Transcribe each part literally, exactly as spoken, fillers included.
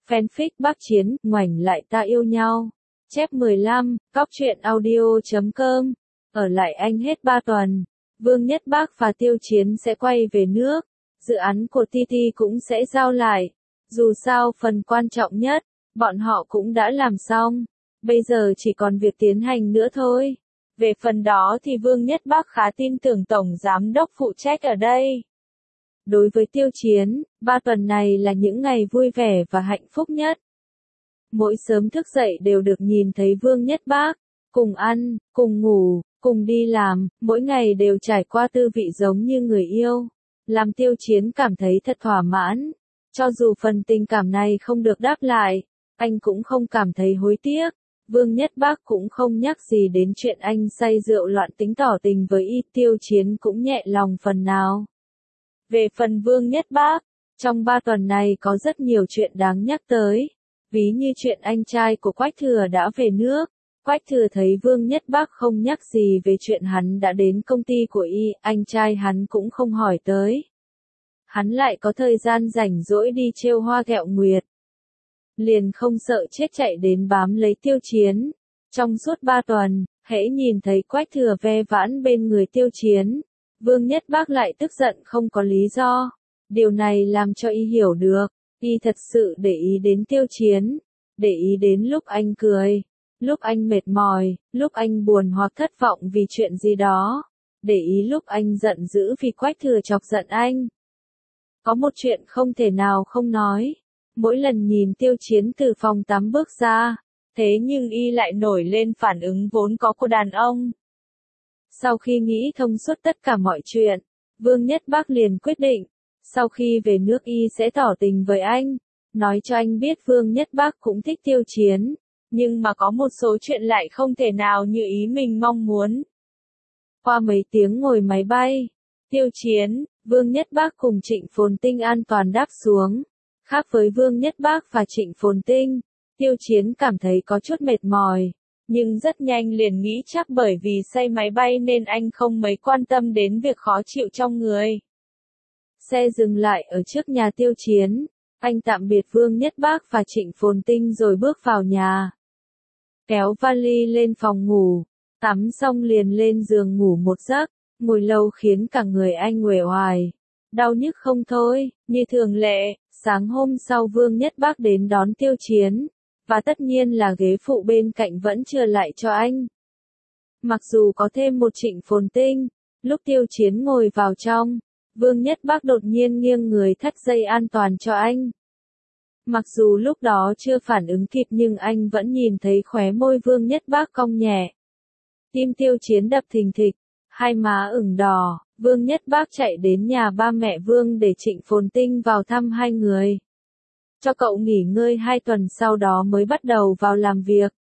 Fanfic Bác Chiến, ngoảnh lại ta yêu nhau. Chép mười lăm, cóc truyện audio chấm com. Ở lại Anh hết ba tuần. Vương Nhất Bác và Tiêu Chiến sẽ quay về nước. Dự án của tê tê cũng sẽ giao lại. Dù sao phần quan trọng nhất, bọn họ cũng đã làm xong. Bây giờ chỉ còn việc tiến hành nữa thôi. Về phần đó thì Vương Nhất Bác khá tin tưởng Tổng Giám đốc phụ trách ở đây. Đối với Tiêu Chiến, ba tuần này là những ngày vui vẻ và hạnh phúc nhất. Mỗi sớm thức dậy đều được nhìn thấy Vương Nhất Bác, cùng ăn, cùng ngủ, cùng đi làm, mỗi ngày đều trải qua tư vị giống như người yêu. Làm Tiêu Chiến cảm thấy thật thỏa mãn. Cho dù phần tình cảm này không được đáp lại, anh cũng không cảm thấy hối tiếc. Vương Nhất Bác cũng không nhắc gì đến chuyện anh say rượu loạn tính tỏ tình với y, Tiêu Chiến cũng nhẹ lòng phần nào. Về phần Vương Nhất Bác, trong ba tuần này có rất nhiều chuyện đáng nhắc tới. Ví như chuyện anh trai của Quách Thừa đã về nước. Quách Thừa thấy Vương Nhất Bác không nhắc gì về chuyện hắn đã đến công ty của y, anh trai hắn cũng không hỏi tới. Hắn lại có thời gian rảnh rỗi đi trêu hoa ghẹo nguyệt. Liền không sợ chết chạy đến bám lấy Tiêu Chiến. Trong suốt ba tuần, hễ nhìn thấy Quách Thừa ve vãn bên người Tiêu Chiến, Vương Nhất Bác lại tức giận không có lý do. Điều này làm cho y hiểu được, y thật sự để ý đến Tiêu Chiến, để ý đến lúc anh cười, lúc anh mệt mỏi, lúc anh buồn hoặc thất vọng vì chuyện gì đó, để ý lúc anh giận dữ vì Quách Thừa chọc giận anh. Có một chuyện không thể nào không nói, mỗi lần nhìn Tiêu Chiến từ phòng tắm bước ra, thế nhưng y lại nổi lên phản ứng vốn có của đàn ông. Sau khi nghĩ thông suốt tất cả mọi chuyện, Vương Nhất Bác liền quyết định, sau khi về nước y sẽ tỏ tình với anh, nói cho anh biết Vương Nhất Bác cũng thích Tiêu Chiến, nhưng mà có một số chuyện lại không thể nào như ý mình mong muốn. Qua mấy tiếng ngồi máy bay, Tiêu Chiến, Vương Nhất Bác cùng Trịnh Phồn Tinh an toàn đáp xuống. Khác với Vương Nhất Bác và Trịnh Phồn Tinh, Tiêu Chiến cảm thấy có chút mệt mỏi, nhưng rất nhanh liền nghĩ chắc bởi vì say máy bay nên anh không mấy quan tâm đến việc khó chịu trong người. Xe dừng lại ở trước nhà Tiêu Chiến, anh tạm biệt Vương Nhất Bác và Trịnh Phồn Tinh rồi bước vào nhà. Kéo vali lên phòng ngủ, tắm xong liền lên giường ngủ một giấc, ngồi lâu khiến cả người anh uể oải, đau nhức không thôi. Như thường lệ, sáng hôm sau Vương Nhất Bác đến đón Tiêu Chiến, và tất nhiên là ghế phụ bên cạnh vẫn chưa lại cho anh. Mặc dù có thêm một Trịnh Phồn Tinh, lúc Tiêu Chiến ngồi vào trong, Vương Nhất Bác đột nhiên nghiêng người thắt dây an toàn cho anh. Mặc dù lúc đó chưa phản ứng kịp nhưng anh vẫn nhìn thấy khóe môi Vương Nhất Bác cong nhẹ. Tim Tiêu Chiến đập thình thịch, hai má ửng đỏ, Vương Nhất Bác chạy đến nhà ba mẹ Vương để Trịnh Phồn Tinh vào thăm hai người. Cho cậu nghỉ ngơi hai tuần sau đó mới bắt đầu vào làm việc.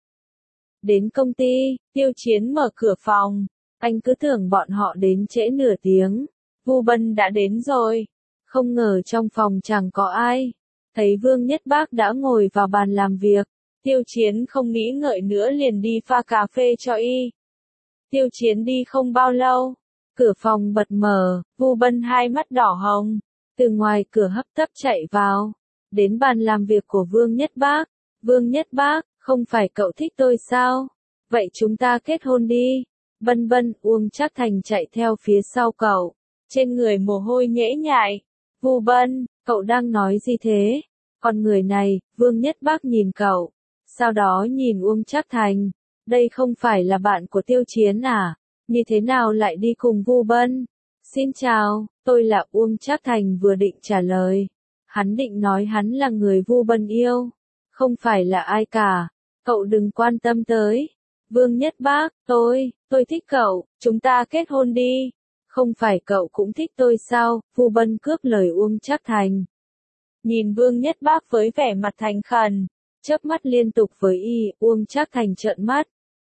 Đến công ty, Tiêu Chiến mở cửa phòng, anh cứ tưởng bọn họ đến trễ nửa tiếng. Vu Bân đã đến rồi, không ngờ trong phòng chẳng có ai. Thấy Vương Nhất Bác đã ngồi vào bàn làm việc, Tiêu Chiến không nghĩ ngợi nữa liền đi pha cà phê cho y. Tiêu Chiến đi không bao lâu, cửa phòng bật mở, Vu Bân hai mắt đỏ hồng, từ ngoài cửa hấp tấp chạy vào, đến bàn làm việc của Vương Nhất Bác. Vương Nhất Bác, không phải cậu thích tôi sao? Vậy chúng ta kết hôn đi. Bân Bân, Uông Trác Thành chạy theo phía sau cậu, trên người mồ hôi nhễ nhại. Vu Bân, cậu đang nói gì thế? Con người này, Vương Nhất Bác nhìn cậu, sau đó nhìn Uông Trác Thành. Đây không phải là bạn của Tiêu Chiến à? Như thế nào lại đi cùng Vu Bân? Xin chào, tôi là Uông Trác Thành vừa định trả lời. Hắn định nói hắn là người Vu Bân yêu, không phải là ai cả. Cậu đừng quan tâm tới. Vương Nhất Bác, tôi, tôi thích cậu, chúng ta kết hôn đi. Không phải cậu cũng thích tôi sao? Vu Bân cướp lời Uông Trác Thành. Nhìn Vương Nhất Bác với vẻ mặt thành khẩn, chớp mắt liên tục với y, Uông Trác Thành trợn mắt.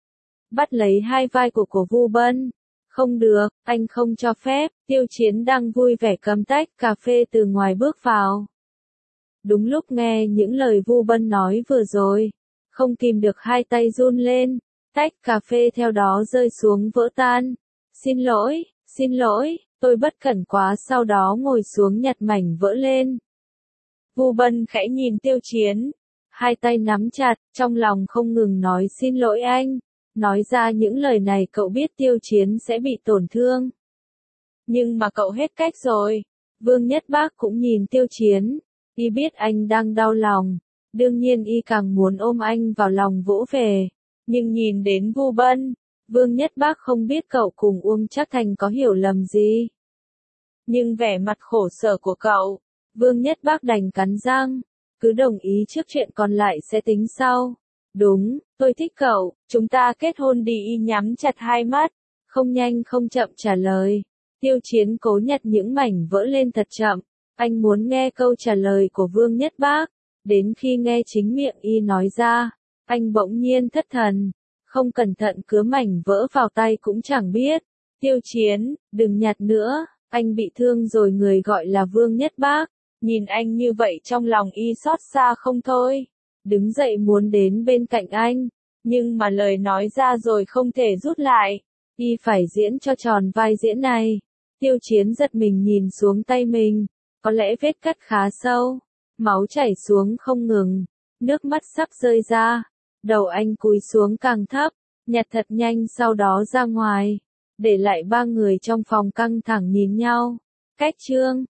Bắt lấy hai vai của của Vu Bân. Không được, anh không cho phép. Tiêu Chiến đang vui vẻ cầm tách cà phê từ ngoài bước vào. Đúng lúc nghe những lời Vu Bân nói vừa rồi, không kìm được hai tay run lên, tách cà phê theo đó rơi xuống vỡ tan. Xin lỗi, xin lỗi, tôi bất cẩn quá, sau đó ngồi xuống nhặt mảnh vỡ lên. Vu Bân khẽ nhìn Tiêu Chiến, hai tay nắm chặt, trong lòng không ngừng nói xin lỗi anh. Nói ra những lời này cậu biết Tiêu Chiến sẽ bị tổn thương. Nhưng mà cậu hết cách rồi. Vương Nhất Bác cũng nhìn Tiêu Chiến. Y biết anh đang đau lòng. Đương nhiên y càng muốn ôm anh vào lòng vỗ về. Nhưng nhìn đến Vu Bân, Vương Nhất Bác không biết cậu cùng Uông Trác Thành có hiểu lầm gì. Nhưng vẻ mặt khổ sở của cậu, Vương Nhất Bác đành cắn răng. Cứ đồng ý trước, chuyện còn lại sẽ tính sau. Đúng, tôi thích cậu, chúng ta kết hôn đi. Y nhắm chặt hai mắt, không nhanh không chậm trả lời. Tiêu Chiến cố nhặt những mảnh vỡ lên thật chậm. Anh muốn nghe câu trả lời của Vương Nhất Bác. Đến khi nghe chính miệng y nói ra, anh bỗng nhiên thất thần. Không cẩn thận cứa mảnh vỡ vào tay cũng chẳng biết. Tiêu Chiến, đừng nhặt nữa, anh bị thương rồi. Người gọi là Vương Nhất Bác. Nhìn anh như vậy trong lòng y xót xa không thôi. Đứng dậy muốn đến bên cạnh anh. Nhưng mà lời nói ra rồi không thể rút lại. Y phải diễn cho tròn vai diễn này. Tiêu Chiến giật mình nhìn xuống tay mình. Có lẽ vết cắt khá sâu. Máu chảy xuống không ngừng. Nước mắt sắp rơi ra. Đầu anh cúi xuống càng thấp. Nhặt thật nhanh sau đó ra ngoài. Để lại ba người trong phòng căng thẳng nhìn nhau. Cách chương